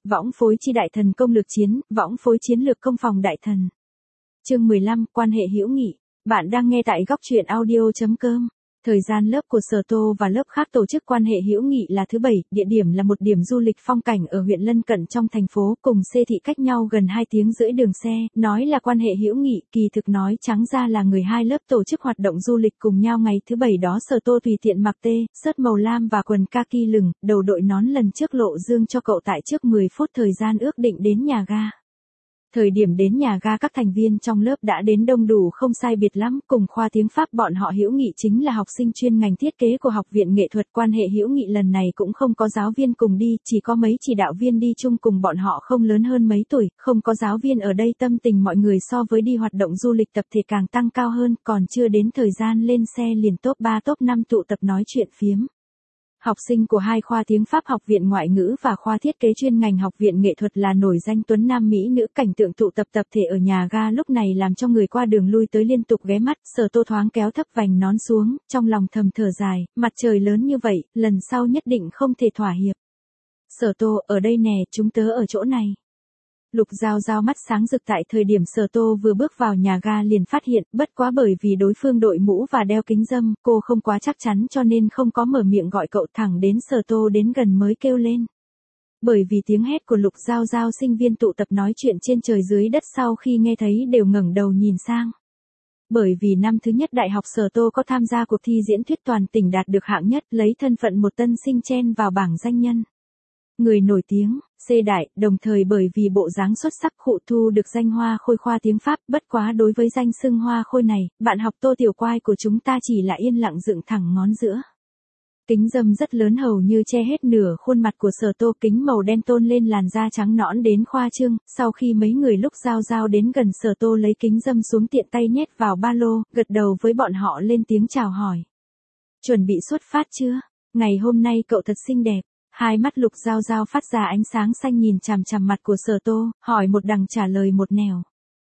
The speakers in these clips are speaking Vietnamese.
võng phối chi đại thần công lược chiến, võng phối chiến lược công phòng đại thần. Chương 15, quan hệ hữu nghị. Bạn đang nghe tại góc truyện audio.com. Thời gian lớp của Sở Tô và lớp khác tổ chức quan hệ hữu nghị là thứ 7, địa điểm là một điểm du lịch phong cảnh ở huyện lân cận trong thành phố, cùng xê thị cách nhau gần 2 tiếng rưỡi đường xe, nói là quan hệ hữu nghị, kỳ thực nói trắng ra là người hai lớp tổ chức hoạt động du lịch cùng nhau ngày thứ 7 đó. Sở Tô tùy tiện mặc sớt màu lam và quần kaki lửng, đầu đội nón lần trước lộ dương cho cậu tại trước 10 phút thời gian ước định đến nhà ga. Thời điểm đến nhà ga các thành viên trong lớp đã đến đông đủ không sai biệt lắm, cùng khoa tiếng Pháp bọn họ hữu nghị chính là học sinh chuyên ngành thiết kế của Học viện Nghệ thuật. Quan hệ hữu nghị lần này cũng không có giáo viên cùng đi, chỉ có mấy chỉ đạo viên đi chung cùng bọn họ không lớn hơn mấy tuổi, không có giáo viên ở đây tâm tình mọi người so với đi hoạt động du lịch tập thể càng tăng cao hơn, còn chưa đến thời gian lên xe liền top 3 top 5 tụ tập nói chuyện phiếm. Học sinh của hai khoa tiếng Pháp Học viện Ngoại ngữ và khoa thiết kế chuyên ngành Học viện Nghệ thuật là nổi danh tuấn nam mỹ nữ, cảnh tượng tụ tập tập thể ở nhà ga lúc này làm cho người qua đường lui tới liên tục ghé mắt. Sở Tô thoáng kéo thấp vành nón xuống, trong lòng thầm thở dài, mặt trời lớn như vậy, lần sau nhất định không thể thỏa hiệp. Sở Tô, ở đây nè, chúng tớ ở chỗ này. Lục Giao Giao mắt sáng rực tại thời điểm Sở Tô vừa bước vào nhà ga liền phát hiện, bất quá bởi vì đối phương đội mũ và đeo kính râm, cô không quá chắc chắn cho nên không có mở miệng gọi cậu, thẳng đến Sở Tô đến gần mới kêu lên. Bởi vì tiếng hét của Lục Giao Giao, sinh viên tụ tập nói chuyện trên trời dưới đất sau khi nghe thấy đều ngẩng đầu nhìn sang. Bởi vì năm thứ nhất đại học Sở Tô có tham gia cuộc thi diễn thuyết toàn tỉnh đạt được hạng nhất, lấy thân phận một tân sinh chen vào bảng danh nhân. Người nổi tiếng, C đại, đồng thời bởi vì bộ dáng xuất sắc khụ thu được danh hoa khôi khoa tiếng Pháp, bất quá đối với danh xưng hoa khôi này, bạn học Tô Tiểu Quai của chúng ta chỉ là yên lặng dựng thẳng ngón giữa. Kính râm rất lớn hầu như che hết nửa khuôn mặt của Sở Tô, kính màu đen tôn lên làn da trắng nõn đến khoa trương, sau khi mấy người Lúc Giao Giao đến gần Sở Tô lấy kính râm xuống tiện tay nhét vào ba lô, gật đầu với bọn họ lên tiếng chào hỏi. Chuẩn bị xuất phát chưa? Ngày hôm nay cậu thật xinh đẹp. Hai mắt Lục Giao Giao phát ra ánh sáng xanh nhìn chằm chằm mặt của Sở Tô, hỏi một đằng trả lời một nẻo.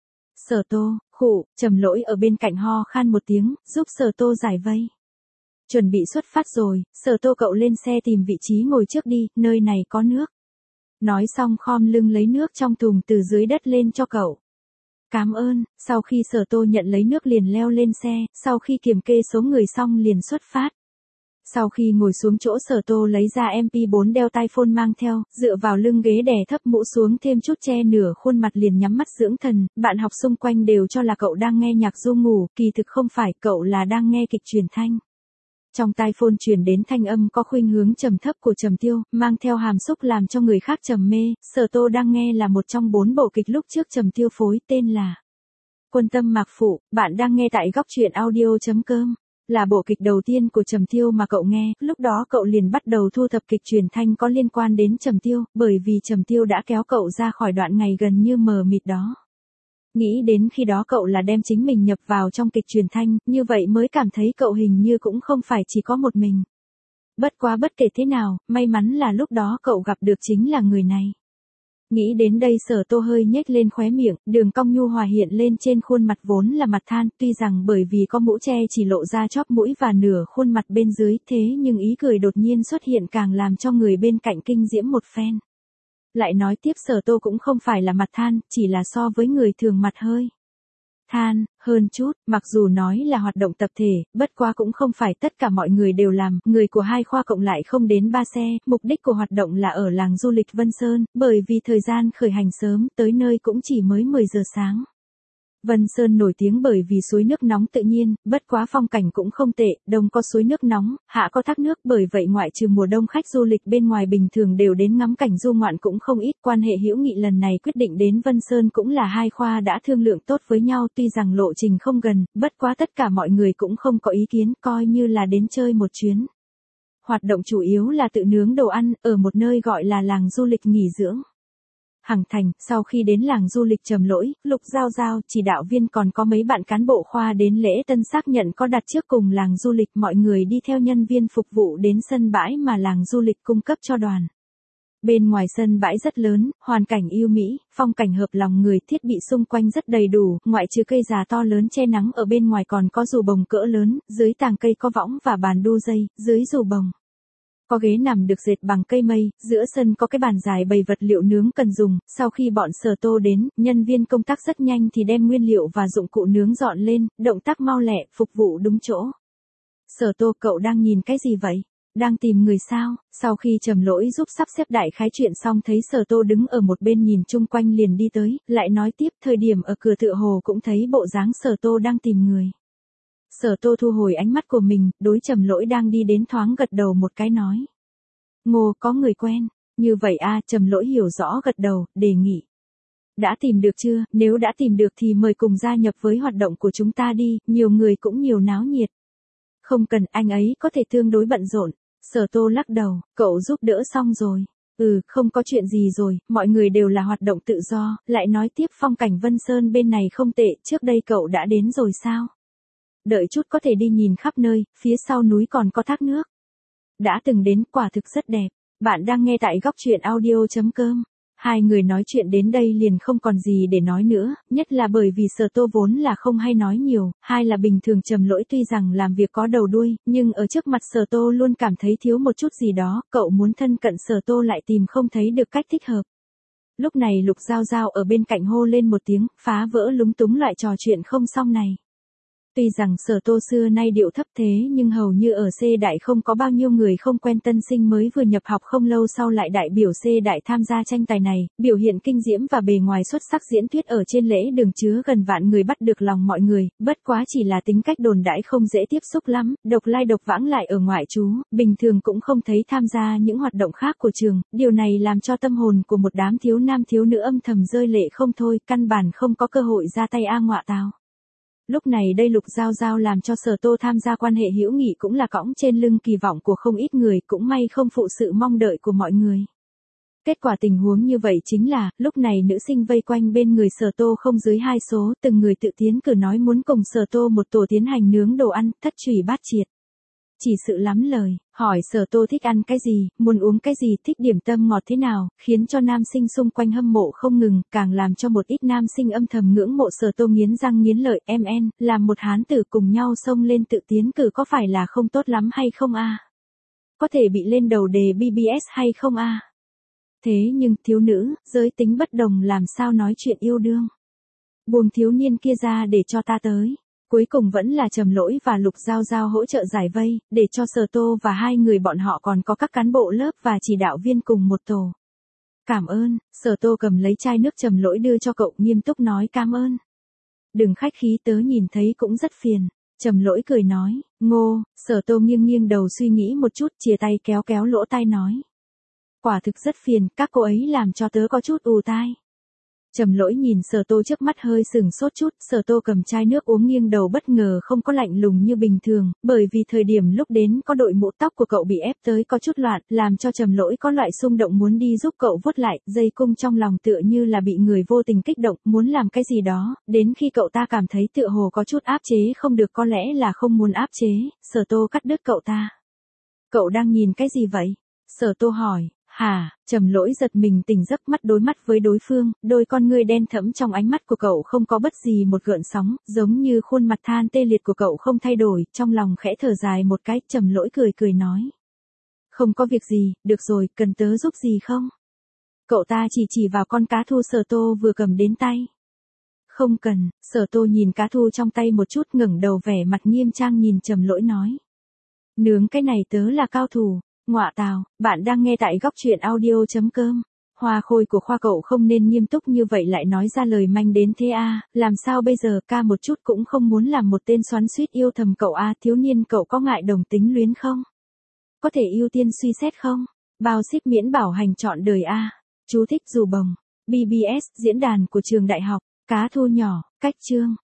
Sở Tô, khụ, Trầm Lỗi ở bên cạnh ho khan một tiếng, giúp Sở Tô giải vây. Chuẩn bị xuất phát rồi, Sở Tô cậu lên xe tìm vị trí ngồi trước đi, nơi này có nước. Nói xong khom lưng lấy nước trong thùng từ dưới đất lên cho cậu. Cảm ơn. Sau khi Sở Tô nhận lấy nước liền leo lên xe, sau khi kiểm kê số người xong liền xuất phát. Sau khi ngồi xuống chỗ Sở Tô lấy ra MP4 đeo tai phone mang theo, dựa vào lưng ghế đè thấp mũ xuống thêm chút che nửa khuôn mặt liền nhắm mắt dưỡng thần, bạn học xung quanh đều cho là cậu đang nghe nhạc du ngủ, kỳ thực không phải, cậu là đang nghe kịch truyền thanh. Trong tai phone truyền đến thanh âm có khuynh hướng trầm thấp của Trầm Tiêu, mang theo hàm xúc làm cho người khác trầm mê. Sở Tô đang nghe là một trong 4 bộ kịch lúc trước Trầm Tiêu phối, tên là Quân Tâm Mạc Phụ. Bạn đang nghe tại góc truyện audio.com. Là bộ kịch đầu tiên của Trầm Tiêu mà cậu nghe, lúc đó cậu liền bắt đầu thu thập kịch truyền thanh có liên quan đến Trầm Tiêu, bởi vì Trầm Tiêu đã kéo cậu ra khỏi đoạn ngày gần như mờ mịt đó. Nghĩ đến khi đó cậu là đem chính mình nhập vào trong kịch truyền thanh, như vậy mới cảm thấy cậu hình như cũng không phải chỉ có một mình. Bất quá bất kể thế nào, may mắn là lúc đó cậu gặp được chính là người này. Nghĩ đến đây Sở Tô hơi nhếch lên khóe miệng, đường cong nhu hòa hiện lên trên khuôn mặt vốn là mặt than, tuy rằng bởi vì có mũ che chỉ lộ ra chóp mũi và nửa khuôn mặt bên dưới, thế nhưng ý cười đột nhiên xuất hiện càng làm cho người bên cạnh kinh diễm một phen. Lại nói tiếp Sở Tô cũng không phải là mặt than, chỉ là so với người thường mặt hơi than hơn chút, mặc dù nói là hoạt động tập thể, bất quá cũng không phải tất cả mọi người đều làm, người của hai khoa cộng lại không đến 3 xe, mục đích của hoạt động là ở làng du lịch Vân Sơn, bởi vì thời gian khởi hành sớm, tới nơi cũng chỉ mới 10 giờ sáng. Vân Sơn nổi tiếng bởi vì suối nước nóng tự nhiên, bất quá phong cảnh cũng không tệ, đông có suối nước nóng, hạ có thác nước, bởi vậy ngoại trừ mùa đông khách du lịch bên ngoài bình thường đều đến ngắm cảnh du ngoạn cũng không ít. Quan hệ hữu nghị lần này quyết định đến Vân Sơn cũng là hai khoa đã thương lượng tốt với nhau, tuy rằng lộ trình không gần, bất quá tất cả mọi người cũng không có ý kiến, coi như là đến chơi một chuyến. Hoạt động chủ yếu là tự nướng đồ ăn, ở một nơi gọi là làng du lịch nghỉ dưỡng. Hằng Thành, sau khi đến làng du lịch Trầm Lỗi, Lục Giao Giao, chỉ đạo viên còn có mấy bạn cán bộ khoa đến lễ tân xác nhận có đặt trước cùng làng du lịch, mọi người đi theo nhân viên phục vụ đến sân bãi mà làng du lịch cung cấp cho đoàn. Bên ngoài sân bãi rất lớn, hoàn cảnh yêu mỹ, phong cảnh hợp lòng người, thiết bị xung quanh rất đầy đủ, ngoại trừ cây già to lớn che nắng ở bên ngoài còn có dù bồng cỡ lớn, dưới tàng cây có võng và bàn đu dây, dưới dù bồng Có ghế nằm được dệt bằng cây mây, giữa sân có cái bàn dài bày vật liệu nướng cần dùng, sau khi bọn Sở Tô đến, nhân viên công tác rất nhanh thì đem nguyên liệu và dụng cụ nướng dọn lên, động tác mau lẹ, phục vụ đúng chỗ. Sở Tô, cậu đang nhìn cái gì vậy? Đang tìm người sao? Sau khi Trầm Lỗi giúp sắp xếp đại khái chuyện xong thấy Sở Tô đứng ở một bên nhìn chung quanh liền đi tới, lại nói tiếp thời điểm ở cửa tựa hồ cũng thấy bộ dáng Sở Tô đang tìm người. Sở Tô thu hồi ánh mắt của mình, đối Trầm Lỗi đang đi đến thoáng gật đầu một cái nói. Ngô, có người quen. Như vậy a, Trầm Lỗi hiểu rõ gật đầu, đề nghị. Đã tìm được chưa? Nếu đã tìm được thì mời cùng gia nhập với hoạt động của chúng ta đi, nhiều người cũng nhiều náo nhiệt. Không cần, anh ấy có thể tương đối bận rộn. Sở Tô lắc đầu, cậu giúp đỡ xong rồi. Không có chuyện gì rồi, mọi người đều là hoạt động tự do, lại nói tiếp phong cảnh Vân Sơn bên này không tệ, trước đây cậu đã đến rồi sao? Đợi chút có thể đi nhìn khắp nơi, phía sau núi còn có thác nước. Đã từng đến, quả thực rất đẹp. Bạn đang nghe tại góc truyện audio.com. Hai người nói chuyện đến đây liền không còn gì để nói nữa, nhất là bởi vì Sở Tô vốn là không hay nói nhiều, hai là bình thường Trầm Lỗi tuy rằng làm việc có đầu đuôi, nhưng ở trước mặt Sở Tô luôn cảm thấy thiếu một chút gì đó, cậu muốn thân cận Sở Tô lại tìm không thấy được cách thích hợp. Lúc này Lục Giao Giao ở bên cạnh hô lên một tiếng, phá vỡ lúng túng loại trò chuyện không xong này. Tuy rằng Sở Tô xưa nay điệu thấp thế nhưng hầu như ở C đại không có bao nhiêu người không quen tân sinh mới vừa nhập học không lâu sau lại đại biểu C đại tham gia tranh tài này, biểu hiện kinh diễm và bề ngoài xuất sắc diễn thuyết ở trên lễ đường chứa gần vạn người bắt được lòng mọi người, bất quá chỉ là tính cách đồn đãi không dễ tiếp xúc lắm, độc lai độc vãng lại ở ngoại trú, bình thường cũng không thấy tham gia những hoạt động khác của trường, điều này làm cho tâm hồn của một đám thiếu nam thiếu nữ âm thầm rơi lệ không thôi, căn bản không có cơ hội ra tay ngọa tào. Lúc này đây Lục Giao Giao làm cho Sở Tô tham gia quan hệ hữu nghị cũng là cõng trên lưng kỳ vọng của không ít người, cũng may không phụ sự mong đợi của mọi người. Kết quả tình huống như vậy chính là, lúc này nữ sinh vây quanh bên người Sở Tô không dưới 2 số, từng người tự tiến cử nói muốn cùng Sở Tô một tổ tiến hành nướng đồ ăn, thất trùy bát triệt. Chỉ sự lắm lời, hỏi Sở Tô thích ăn cái gì, muốn uống cái gì, thích điểm tâm ngọt thế nào, khiến cho nam sinh xung quanh hâm mộ không ngừng, càng làm cho một ít nam sinh âm thầm ngưỡng mộ Sở Tô nghiến răng nghiến lợi, MN, làm một hán tử cùng nhau xông lên tự tiến cử có phải là không tốt lắm hay không a? Có thể bị lên đầu đề BBS hay không a? Thế nhưng thiếu nữ, giới tính bất đồng làm sao nói chuyện yêu đương. Buông thiếu niên kia ra để cho ta tới. Cuối cùng vẫn là Trầm Lỗi và Lục Giao Giao hỗ trợ giải vây, để cho Sở Tô và hai người bọn họ còn có các cán bộ lớp và chỉ đạo viên cùng một tổ. Cảm ơn, Sở Tô cầm lấy chai nước Trầm Lỗi đưa cho cậu, nghiêm túc nói cảm ơn. Đừng khách khí, tớ nhìn thấy cũng rất phiền. Trầm Lỗi cười nói, Ngô. Sở Tô nghiêng nghiêng đầu suy nghĩ một chút, chìa tay kéo kéo lỗ tai nói. Quả thực rất phiền, các cô ấy làm cho tớ có chút ù tai. Trầm Lỗi nhìn Sở Tô trước mắt hơi sừng sốt chút, Sở Tô cầm chai nước uống nghiêng đầu bất ngờ không có lạnh lùng như bình thường, bởi vì thời điểm lúc đến có đội mũ tóc của cậu bị ép tới có chút loạn, làm cho Trầm Lỗi có loại xung động muốn đi giúp cậu vuốt lại, dây cung trong lòng tựa như là bị người vô tình kích động, muốn làm cái gì đó, đến khi cậu ta cảm thấy tựa hồ có chút áp chế không được, có lẽ là không muốn áp chế, Sở Tô cắt đứt cậu ta. Cậu đang nhìn cái gì vậy? Sở Tô hỏi. Hả, Trầm Lỗi giật mình tỉnh giấc, mắt đối mắt với đối phương, đôi con ngươi đen thẫm trong ánh mắt của cậu không có bất gì một gợn sóng, giống như khuôn mặt than tê liệt của cậu không thay đổi, trong lòng khẽ thở dài một cái, Trầm Lỗi cười cười nói. Không có việc gì, được rồi, cần tớ giúp gì không? Cậu ta chỉ vào con cá thu Sở Tô vừa cầm đến tay. Không cần, Sở Tô nhìn cá thu trong tay một chút, ngẩng đầu vẻ mặt nghiêm trang nhìn Trầm Lỗi nói. Nướng cái này tớ là cao thủ. Ngọa tào, bạn đang nghe tại góc truyện audio.com. Hoa khôi của khoa cậu không nên nghiêm túc như vậy lại nói ra lời manh đến thế a, làm sao bây giờ, ca một chút cũng không muốn làm một tên xoắn xuýt yêu thầm cậu a, thiếu niên cậu có ngại đồng tính luyến không? Có thể ưu tiên suy xét không? Bao ship miễn bảo hành trọn đời a. Chú thích dù bồng. BBS, diễn đàn của trường đại học, cá thu nhỏ, cách chương.